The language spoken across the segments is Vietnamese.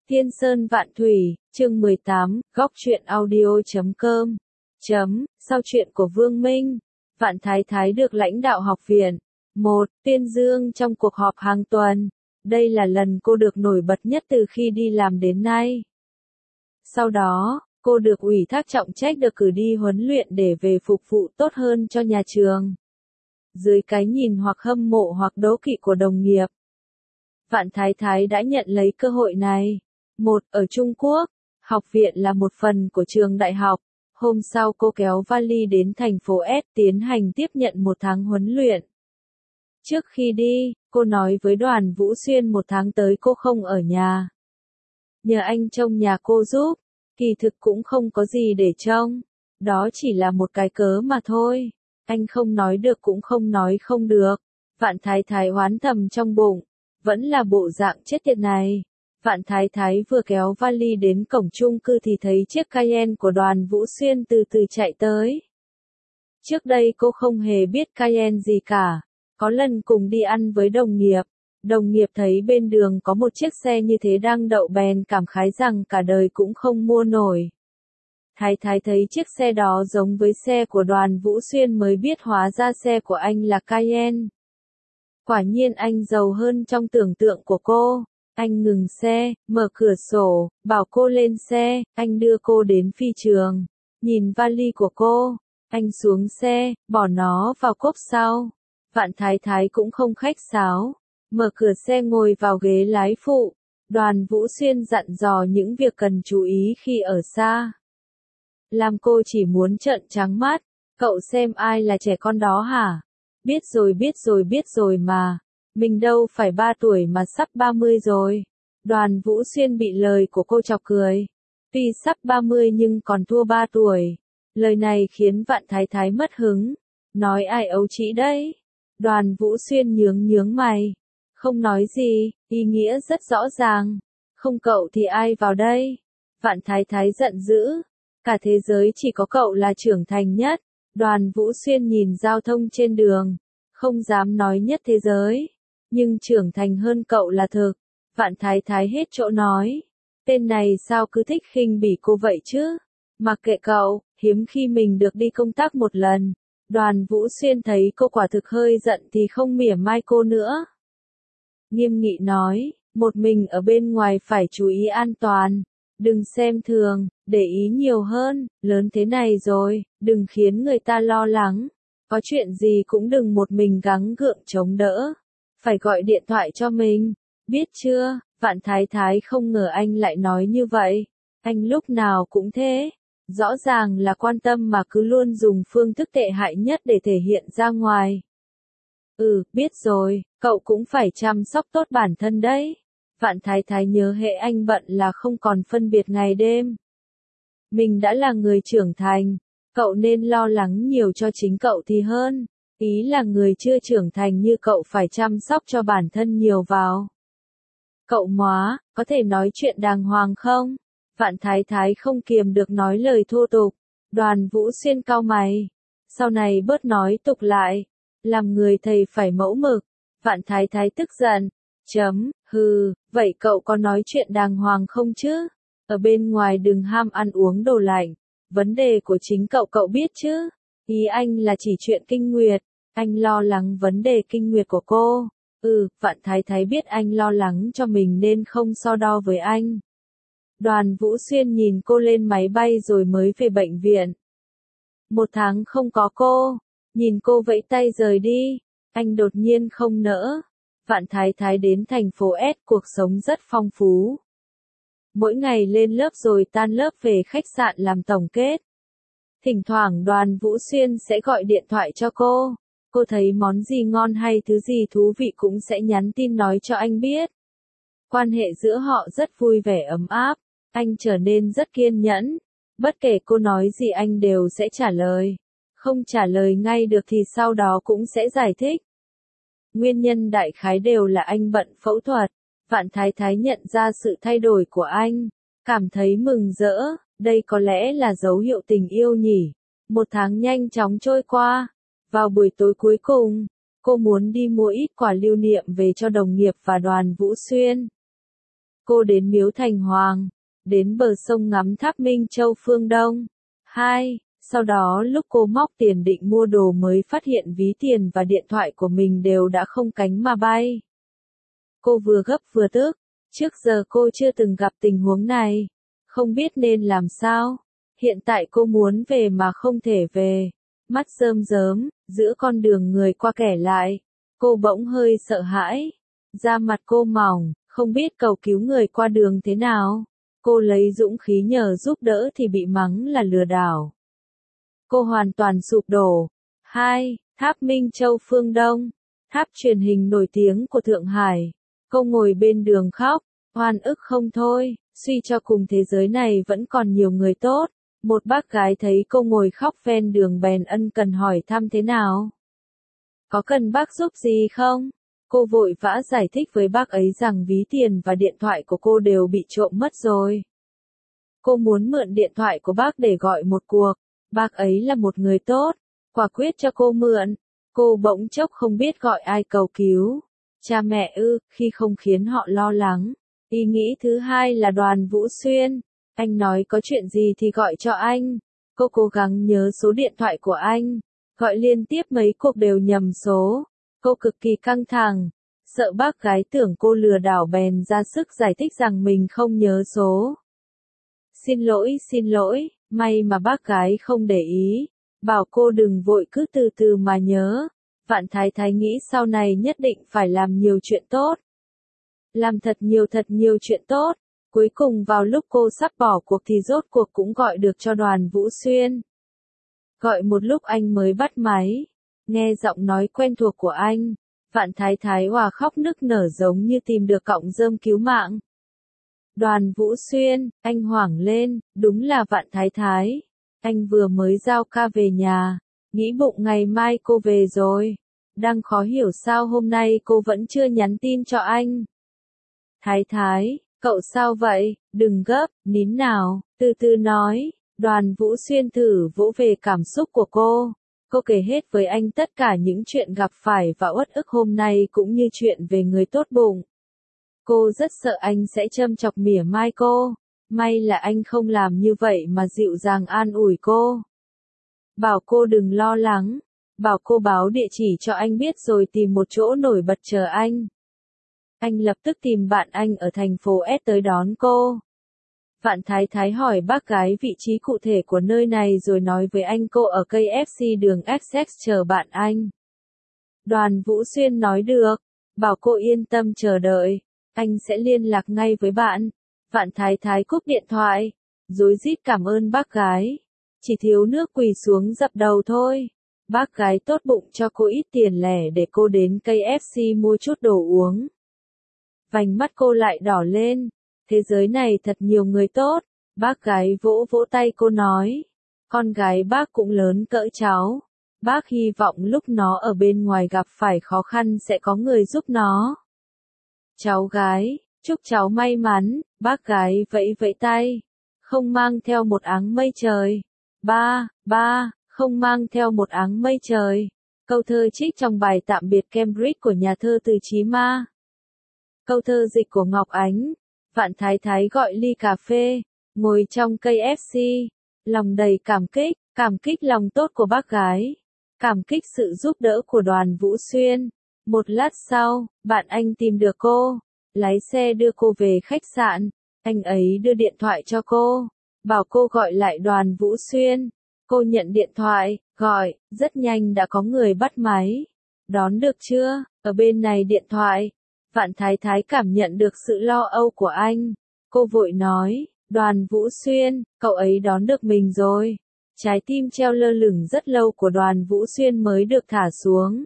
Thiên Sơn Vạn Thủy, chương 18, góc truyện audio.com. Sau chuyện của Vương Minh, Vạn Thái Thái được lãnh đạo học viện. Tuyên dương trong cuộc họp hàng tuần. Đây là lần cô được nổi bật nhất từ khi đi làm đến nay. Sau đó, cô được ủy thác trọng trách được cử đi huấn luyện để về phục vụ tốt hơn cho nhà trường. Dưới cái nhìn hoặc hâm mộ hoặc đố kỵ của đồng nghiệp, Vạn Thái Thái đã nhận lấy cơ hội này. Ở Trung Quốc, học viện là một phần của trường đại học. Hôm sau cô kéo vali đến thành phố S tiến hành tiếp nhận một tháng huấn luyện. Trước khi đi, cô nói với Đoàn Vũ Xuyên một tháng tới cô không ở nhà. Nhờ anh trông nhà cô giúp, kỳ thực cũng không có gì để trông. Đó chỉ là một cái cớ mà thôi. Anh không nói được cũng không nói không được. Vạn Thái Thái oán thầm trong bụng. Vẫn là bộ dạng chết tiệt này. Vạn Thái Thái vừa kéo vali đến cổng chung cư thì thấy chiếc Cayenne của Đoàn Vũ Xuyên từ từ chạy tới. Trước đây cô không hề biết Cayenne gì cả. Có lần cùng đi ăn với đồng nghiệp thấy bên đường có một chiếc xe như thế đang đậu bèn cảm khái rằng cả đời cũng không mua nổi. Thái Thái thấy chiếc xe đó giống với xe của Đoàn Vũ Xuyên mới biết hóa ra xe của anh là Cayenne. Quả nhiên anh giàu hơn trong tưởng tượng của cô. Anh ngừng xe, mở cửa sổ, bảo cô lên xe, anh đưa cô đến phi trường. Nhìn vali của cô, anh xuống xe, bỏ nó vào cốp sau. Vạn Thái Thái cũng không khách sáo, mở cửa xe ngồi vào ghế lái phụ. Đoàn Vũ Xuyên dặn dò những việc cần chú ý khi ở xa. Làm cô chỉ muốn trợn trắng mắt, cậu xem ai là trẻ con đó hả? Biết rồi mà. Mình đâu phải 3 tuổi mà sắp 30 rồi. Đoàn Vũ Xuyên bị lời của cô chọc cười. Tuy sắp 30 nhưng còn thua 3 tuổi. Lời này khiến Vạn Thái Thái mất hứng. Nói ai ấu trĩ đấy? Đoàn Vũ Xuyên nhướng mày. Không nói gì, ý nghĩa rất rõ ràng. Không cậu thì ai vào đây? Vạn Thái Thái giận dữ. Cả thế giới chỉ có cậu là trưởng thành nhất. Đoàn Vũ Xuyên nhìn giao thông trên đường. Không dám nói nhất thế giới. Nhưng trưởng thành hơn cậu là thực. Vạn Thái Thái hết chỗ nói. Tên này sao cứ thích khinh bỉ cô vậy chứ? Mặc kệ cậu, hiếm khi mình được đi công tác một lần. Đoàn Vũ Xuyên thấy cô quả thực hơi giận thì không mỉa mai cô nữa. Nghiêm nghị nói, một mình ở bên ngoài phải chú ý an toàn. Đừng xem thường, để ý nhiều hơn, lớn thế này rồi, đừng khiến người ta lo lắng. Có chuyện gì cũng đừng một mình gắng gượng chống đỡ. Phải gọi điện thoại cho mình, biết chưa? Vạn Thái Thái không ngờ anh lại nói như vậy. Anh lúc nào cũng thế. Rõ ràng là quan tâm mà cứ luôn dùng phương thức tệ hại nhất để thể hiện ra ngoài. Biết rồi, cậu cũng phải chăm sóc tốt bản thân đấy. Vạn Thái Thái nhớ hệ anh bận là không còn phân biệt ngày đêm. Mình đã là người trưởng thành, cậu nên lo lắng nhiều cho chính cậu thì hơn. Ý là người chưa trưởng thành như cậu phải chăm sóc cho bản thân nhiều vào. Cậu móa, có thể nói chuyện đàng hoàng không? Vạn Thái Thái không kiềm được nói lời thô tục. Đoàn Vũ Xuyên cau mày. Sau này bớt nói tục lại. Làm người thầy phải mẫu mực. Vạn Thái Thái tức giận. Vậy cậu có nói chuyện đàng hoàng không chứ? Ở bên ngoài đừng ham ăn uống đồ lạnh. Vấn đề của chính cậu biết chứ? Ý anh là chỉ chuyện kinh nguyệt. Anh lo lắng vấn đề kinh nguyệt của cô. Vạn Thái Thái biết anh lo lắng cho mình nên không so đo với anh. Đoàn Vũ Xuyên nhìn cô lên máy bay rồi mới về bệnh viện. Một tháng không có cô. Nhìn cô vẫy tay rời đi. Anh đột nhiên không nỡ. Vạn Thái Thái đến thành phố S cuộc sống rất phong phú. Mỗi ngày lên lớp rồi tan lớp về khách sạn làm tổng kết. Thỉnh thoảng Đoàn Vũ Xuyên sẽ gọi điện thoại cho cô. Cô thấy món gì ngon hay thứ gì thú vị cũng sẽ nhắn tin nói cho anh biết. Quan hệ giữa họ rất vui vẻ ấm áp. Anh trở nên rất kiên nhẫn. Bất kể cô nói gì anh đều sẽ trả lời. Không trả lời ngay được thì sau đó cũng sẽ giải thích. Nguyên nhân đại khái đều là anh bận phẫu thuật. Vạn Thái Thái nhận ra sự thay đổi của anh. Cảm thấy mừng rỡ. Đây có lẽ là dấu hiệu tình yêu nhỉ. Một tháng nhanh chóng trôi qua. Vào buổi tối cuối cùng, cô muốn đi mua ít quà lưu niệm về cho đồng nghiệp và Đoàn Vũ Xuyên. Cô đến Miếu Thành Hoàng, đến bờ sông ngắm tháp Minh Châu phương Đông. 2. Sau đó lúc cô móc tiền định mua đồ mới phát hiện ví tiền và điện thoại của mình đều đã không cánh mà bay. Cô vừa gấp vừa tức, trước giờ cô chưa từng gặp tình huống này, không biết nên làm sao. Hiện tại cô muốn về mà không thể về, mắt rơm rớm, giữa con đường người qua kẻ lại. Cô bỗng hơi sợ hãi, da mặt cô mỏng, không biết cầu cứu người qua đường thế nào. Cô lấy dũng khí nhờ giúp đỡ thì bị mắng là lừa đảo. Cô hoàn toàn sụp đổ. 2. Tháp Minh Châu phương Đông, tháp truyền hình nổi tiếng của Thượng Hải. Cô ngồi bên đường khóc, oan ức không thôi, suy cho cùng thế giới này vẫn còn nhiều người tốt. Một bác gái thấy cô ngồi khóc ven đường bèn ân cần hỏi thăm thế nào. Có cần bác giúp gì không? Cô vội vã giải thích với bác ấy rằng ví tiền và điện thoại của cô đều bị trộm mất rồi. Cô muốn mượn điện thoại của bác để gọi một cuộc. Bác ấy là một người tốt, quả quyết cho cô mượn. Cô bỗng chốc không biết gọi ai cầu cứu. Cha mẹ ư, khi không khiến họ lo lắng. Ý nghĩ thứ hai là Đoàn Vũ Xuyên. Anh nói có chuyện gì thì gọi cho anh. Cô cố gắng nhớ số điện thoại của anh. Gọi liên tiếp mấy cuộc đều nhầm số. Cô cực kỳ căng thẳng. Sợ bác gái tưởng cô lừa đảo bèn ra sức giải thích rằng mình không nhớ số. Xin lỗi, may mà bác gái không để ý. Bảo cô đừng vội cứ từ từ mà nhớ. Vạn Thái Thái nghĩ sau này nhất định phải làm nhiều chuyện tốt. Làm thật nhiều chuyện tốt. Cuối cùng vào lúc cô sắp bỏ cuộc thì rốt cuộc cũng gọi được cho Đoàn Vũ Xuyên. Gọi một lúc anh mới bắt máy. Nghe giọng nói quen thuộc của anh, Vạn Thái Thái òa khóc nức nở giống như tìm được cọng rơm cứu mạng. Đoàn Vũ Xuyên, anh hoảng lên, đúng là Vạn Thái Thái. Anh vừa mới giao ca về nhà, nghĩ bụng ngày mai cô về rồi. Đang khó hiểu sao hôm nay cô vẫn chưa nhắn tin cho anh. Thái Thái, cậu sao vậy, đừng gấp, nín nào, từ từ nói. Đoàn Vũ Xuyên thử vỗ về cảm xúc của cô. Cô kể hết với anh tất cả những chuyện gặp phải và uất ức hôm nay cũng như chuyện về người tốt bụng. Cô rất sợ anh sẽ châm chọc mỉa mai cô. May là anh không làm như vậy mà dịu dàng an ủi cô. Bảo cô đừng lo lắng. Bảo cô báo địa chỉ cho anh biết rồi tìm một chỗ nổi bật chờ anh. Anh lập tức tìm bạn anh ở thành phố S tới đón cô. Vạn Thái Thái hỏi bác gái vị trí cụ thể của nơi này rồi nói với anh cô ở cây FC đường Essex chờ bạn anh. Đoàn Vũ Xuyên nói được, bảo cô yên tâm chờ đợi, anh sẽ liên lạc ngay với bạn. Vạn Thái Thái cúp điện thoại, rối rít cảm ơn bác gái. Chỉ thiếu nước quỳ xuống dập đầu thôi. Bác gái tốt bụng cho cô ít tiền lẻ để cô đến cây FC mua chút đồ uống. Vành mắt cô lại đỏ lên. Thế giới này thật nhiều người tốt. Bác gái vỗ vỗ tay cô nói. Con gái bác cũng lớn cỡ cháu. Bác hy vọng lúc nó ở bên ngoài gặp phải khó khăn sẽ có người giúp nó. Cháu gái, chúc cháu may mắn. Bác gái vẫy vẫy tay. Không mang theo một áng mây trời. Ba, không mang theo một áng mây trời. Câu thơ trích trong bài tạm biệt Cambridge của nhà thơ Từ Chí Ma. Câu thơ dịch của Ngọc Ánh. Vạn Thái Thái gọi ly cà phê, ngồi trong cây FC, lòng đầy cảm kích lòng tốt của bác gái, cảm kích sự giúp đỡ của Đoàn Vũ Xuyên. Một lát sau, bạn anh tìm được cô, lái xe đưa cô về khách sạn, anh ấy đưa điện thoại cho cô, bảo cô gọi lại Đoàn Vũ Xuyên. Cô nhận điện thoại, gọi, rất nhanh đã có người bắt máy. Đón được chưa, ở bên này điện thoại. Vạn Thái Thái cảm nhận được sự lo âu của anh. Cô vội nói, Đoàn Vũ Xuyên, cậu ấy đón được mình rồi. Trái tim treo lơ lửng rất lâu của Đoàn Vũ Xuyên mới được thả xuống.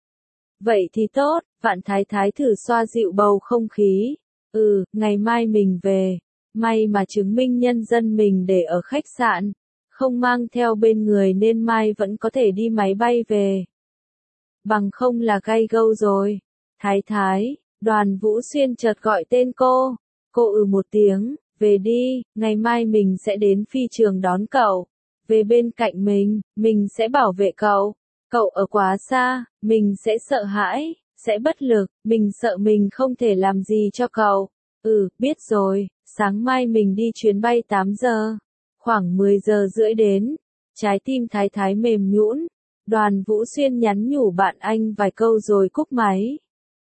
Vậy thì tốt, Vạn Thái Thái thử xoa dịu bầu không khí. Ngày mai mình về. May mà chứng minh nhân dân mình để ở khách sạn. Không mang theo bên người nên mai vẫn có thể đi máy bay về. Bằng không là gay gâu rồi. Thái Thái. Đoàn Vũ Xuyên chợt gọi tên cô. Cô một tiếng, về đi, ngày mai mình sẽ đến phi trường đón cậu. Về bên cạnh mình sẽ bảo vệ cậu. Cậu ở quá xa, mình sẽ sợ hãi, sẽ bất lực, mình sợ mình không thể làm gì cho cậu. Biết rồi, sáng mai mình đi chuyến bay 8 giờ. Khoảng 10 giờ rưỡi đến. Trái tim Thái Thái mềm nhũn. Đoàn Vũ Xuyên nhắn nhủ bạn anh vài câu rồi cúp máy.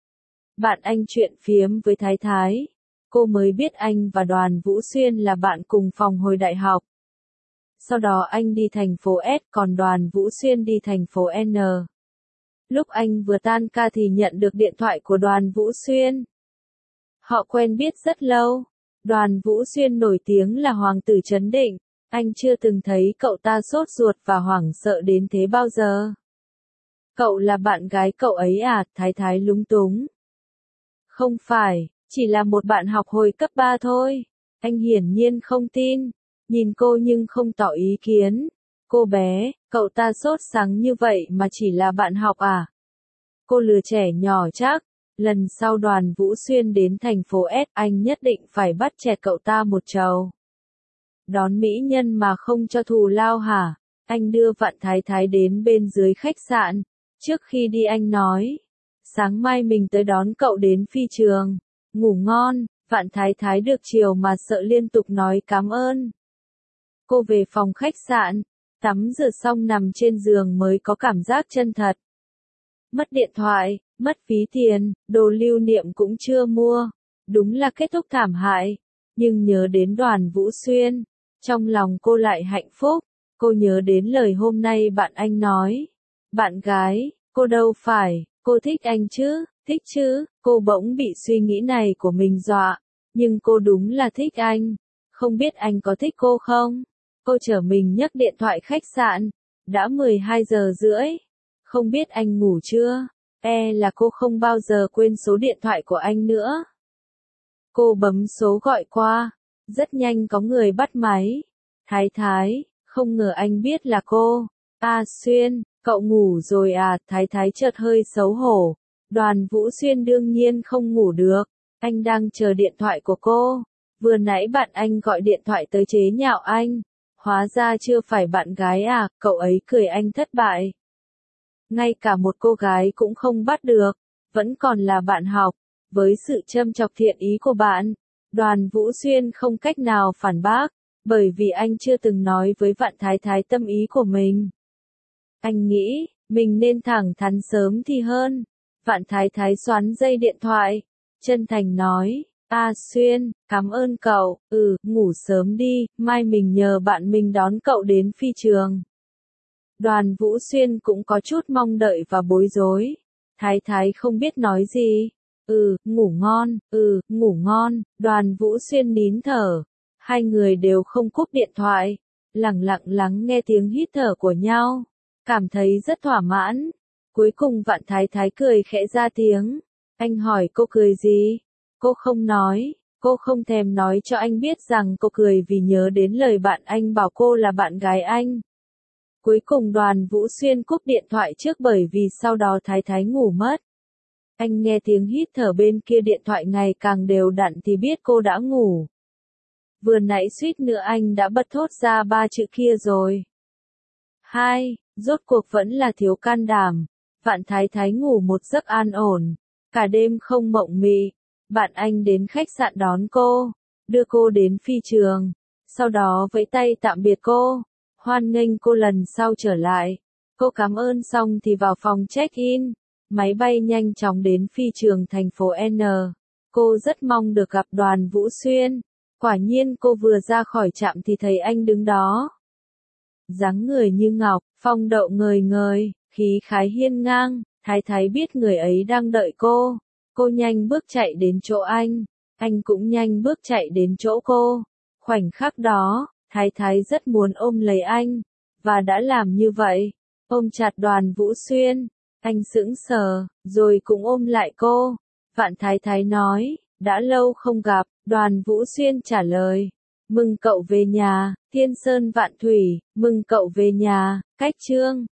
Bạn anh chuyện phiếm với Thái Thái. Cô mới biết anh và Đoàn Vũ Xuyên là bạn cùng phòng hồi đại học. Sau đó anh đi thành phố S còn Đoàn Vũ Xuyên đi thành phố N. Lúc anh vừa tan ca thì nhận được điện thoại của Đoàn Vũ Xuyên. Họ quen biết rất lâu. Đoàn Vũ Xuyên nổi tiếng là hoàng tử trấn định. Anh chưa từng thấy cậu ta sốt ruột và hoảng sợ đến thế bao giờ. Cậu là bạn gái cậu ấy à? Thái Thái lúng túng. Không phải, chỉ là một bạn học hồi cấp 3 thôi. Anh hiển nhiên không tin. Nhìn cô nhưng không tỏ ý kiến. Cô bé, cậu ta sốt sắng như vậy mà chỉ là bạn học à? Cô lừa trẻ nhỏ chắc. Lần sau Đoàn Vũ Xuyên đến thành phố S anh nhất định phải bắt chẹt cậu ta một trầu. Đón mỹ nhân mà không cho thù lao hả? Anh đưa Vạn Thái Thái đến bên dưới khách sạn. Trước khi đi anh nói. Sáng mai mình tới đón cậu đến phi trường. Ngủ ngon. Vạn Thái Thái được chiều mà sợ liên tục nói cảm ơn. Cô về phòng khách sạn. Tắm rửa xong nằm trên giường mới có cảm giác chân thật. Mất điện thoại, mất phí tiền, đồ lưu niệm cũng chưa mua. Đúng là kết thúc thảm hại. Nhưng nhớ đến Đoàn Vũ Xuyên. Trong lòng cô lại hạnh phúc. Cô nhớ đến lời hôm nay bạn anh nói. Bạn gái, cô đâu phải, cô thích anh chứ, thích chứ. Cô bỗng bị suy nghĩ này của mình dọa. Nhưng cô đúng là thích anh. Không biết anh có thích cô không? Cô chở mình nhấc điện thoại khách sạn. Đã 12 giờ rưỡi. Không biết anh ngủ chưa? Là cô không bao giờ quên số điện thoại của anh nữa. Cô bấm số gọi qua. Rất nhanh có người bắt máy. Thái Thái, không ngờ anh biết là cô. Xuyên, cậu ngủ rồi à? Thái Thái chợt hơi xấu hổ. Đoàn Vũ Xuyên đương nhiên không ngủ được. Anh đang chờ điện thoại của cô. Vừa nãy bạn anh gọi điện thoại tới chế nhạo anh. Hóa ra chưa phải bạn gái à? Cậu ấy cười anh thất bại. Ngay cả một cô gái cũng không bắt được. Vẫn còn là bạn học. Với sự châm chọc thiện ý của bạn, Đoàn Vũ Xuyên không cách nào phản bác. Bởi vì anh chưa từng nói với Vạn Thái Thái tâm ý của mình. Anh nghĩ, mình nên thẳng thắn sớm thì hơn. Vạn Thái Thái xoắn dây điện thoại. Chân thành nói, Xuyên, cảm ơn cậu, ngủ sớm đi, mai mình nhờ bạn mình đón cậu đến phi trường. Đoàn Vũ Xuyên cũng có chút mong đợi và bối rối. Thái Thái không biết nói gì. Ngủ ngon, ngủ ngon. Đoàn Vũ Xuyên nín thở. Hai người đều không cúp điện thoại. Lặng lặng lắng nghe tiếng hít thở của nhau. Cảm thấy rất thỏa mãn. Cuối cùng Vạn Thái Thái cười khẽ ra tiếng. Anh hỏi cô cười gì? Cô không nói. Cô không thèm nói cho anh biết rằng cô cười vì nhớ đến lời bạn anh bảo cô là bạn gái anh. Cuối cùng Đoàn Vũ Xuyên cúp điện thoại trước bởi vì sau đó Thái Thái ngủ mất. Anh nghe tiếng hít thở bên kia điện thoại ngày càng đều đặn thì biết cô đã ngủ. Vừa nãy suýt nữa anh đã bật thốt ra 3 chữ kia rồi. Rốt cuộc vẫn là thiếu can đảm. Vạn Thái Thái ngủ một giấc an ổn. Cả đêm không mộng mị. Bạn anh đến khách sạn đón cô. Đưa cô đến phi trường. Sau đó vẫy tay tạm biệt cô. Hoan nghênh cô lần sau trở lại. Cô cảm ơn xong thì vào phòng check-in. Máy bay nhanh chóng đến phi trường thành phố N. Cô rất mong được gặp Đoàn Vũ Xuyên. Quả nhiên cô vừa ra khỏi trạm thì thấy anh đứng đó. Dáng người như ngọc, phong độ ngời ngời, khí khái hiên ngang. Thái Thái biết người ấy đang đợi cô. Cô nhanh bước chạy đến chỗ anh cũng nhanh bước chạy đến chỗ cô. Khoảnh khắc đó, Thái Thái rất muốn ôm lấy anh, và đã làm như vậy. Ôm chặt Đoàn Vũ Xuyên, anh sững sờ, rồi cũng ôm lại cô. Vạn Thái Thái nói, đã lâu không gặp. Đoàn Vũ Xuyên trả lời, mừng cậu về nhà, Thiên Sơn Vạn Thủy, mừng cậu về nhà, Cách Chương.